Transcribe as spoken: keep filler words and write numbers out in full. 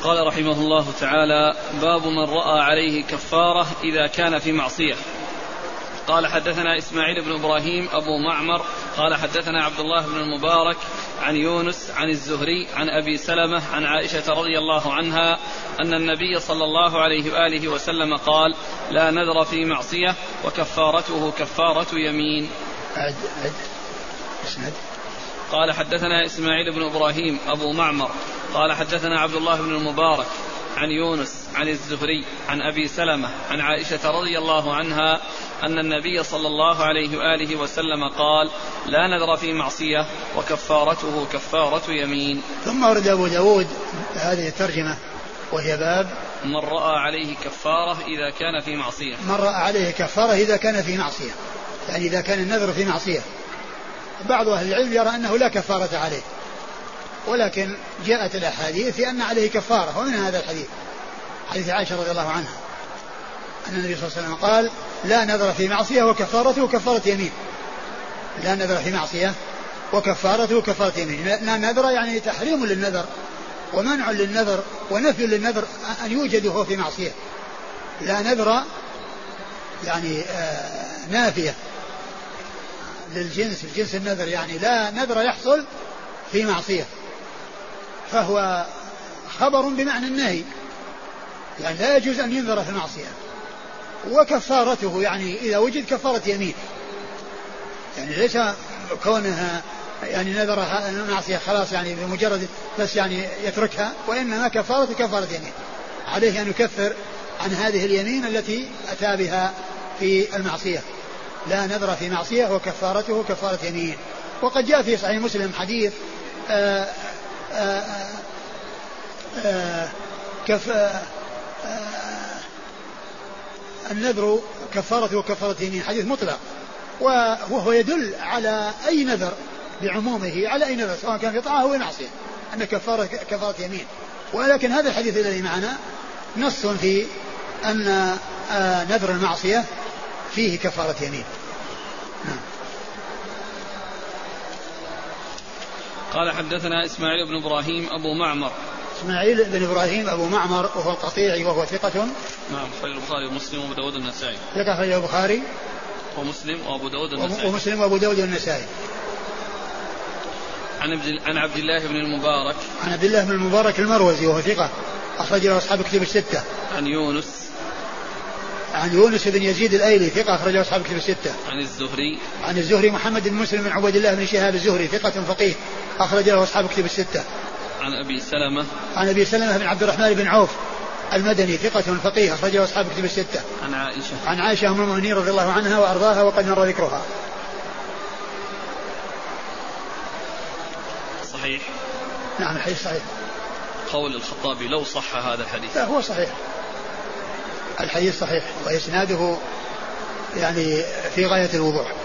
قال رحمه الله تعالى: باب من رأى عليه كفارة إذا كان في معصية. قال حدثنا إسماعيل بن إبراهيم أبو معمر قال حدثنا عبد الله بن المبارك عن يونس عن الزهري عن أبي سلمة عن عائشة رضي الله عنها أن النبي صلى الله عليه وآله وسلم قال: لا نذر في معصية وكفارته كفارة يمين. عد عد اسند. قال حدثنا إسماعيل بن إبراهيم أبو معمر قال حدثنا عبد الله بن المبارك عن يونس عن الزهري عن أبي سلمة عن عائشة رضي الله عنها أن النبي صلى الله عليه وآله وسلم قال: لا نذر في معصية وكفارته كفارة يمين. ثم ورد أبو داود هذه الترجمة وهي باب من رأى عليه كفارة إذا كان في معصية. من رأى عليه كفارة إذا كان في معصية، يعني إذا كان النذر في معصية. بعض أهل العلم يرى أنه لا كفارة عليه، ولكن جاءت الأحاديث في أن عليه كفارة، ومن هذا الحديث حديث عائشة رضي الله عنها أن النبي صلى الله عليه وسلم قال: لا نذر في معصية وكفارته كفارة يمين. لا نذر في معصية وكفارته كفارة يمين. لا نذر يعني تحريم للنذر ومنع للنذر ونفي للنذر أن يوجد هو في معصية. لا نذر يعني آه نافية للجنس، الجنس النذر يعني لا نذر يحصل في معصية، فهو خبر بمعنى النهي، يعني لا يجوز أن ينذر في المعصية. وكفارته يعني إذا وجد كفارة يمين، يعني ليس كونها يعني نذرها المعصية خلاص يعني بمجرد بس يعني يتركها، وإنما كفارة كفارة يمين، عليه أن يكفر عن هذه اليمين التي أتى بها في المعصية. لا نذر في معصية وكفارته كفارة يمين. وقد جاء في صحيح مسلم حديث آآ آآ آآ كف آآ النذر كفارته وكفارة يمين، حديث مطلق، وهو يدل على أي نذر بعمومه، على أي نذر سواء كان في طاعة أو معصية أن كفارة كفارة يمين. ولكن هذا الحديث الذي معنا نص في أن نذر المعصية فيه كفارة يمين. نعم. قال حدثنا إسماعيل بن إبراهيم أبو معمر. إسماعيل بن إبراهيم أبو معمر وهو القطيعي وهو ثقة. نعم، خرج البخاري ومسلم وأبو داود والنسائي. ثقة خرج البخاري ومسلم وأبو داود والنسائي. ومسلم وأبو داود والنسائي. عن عبد الله بن المبارك. عن عبد الله بن المبارك المروزي وهو ثقة أخرج له أصحاب كتب الستة. عن يونس. عن يونس بن يزيد الأيلي ثقة أخرج له أصحاب كتب الستة. عن الزهري. عن الزهري محمد بن مسلم بن عبيد الله بن شهاب الزهري ثقة فقيه أخرج له أصحاب كتب الستة. عن أبي سلمة. عن أبي سلمة بن عبد الرحمن بن عوف المدني ثقة فقيه أخرج له أصحاب كتب الستة. عن عائشة. عن عائشة أم المؤمنين رضي الله عنها وأرضاها وقد مر ذكرها. صحيح. نعم الحديث صحيح. قول الخطابي: لو صح هذا الحديث. لا هو صحيح، الحديث صحيح وإسناده يعني في غاية الوضوح.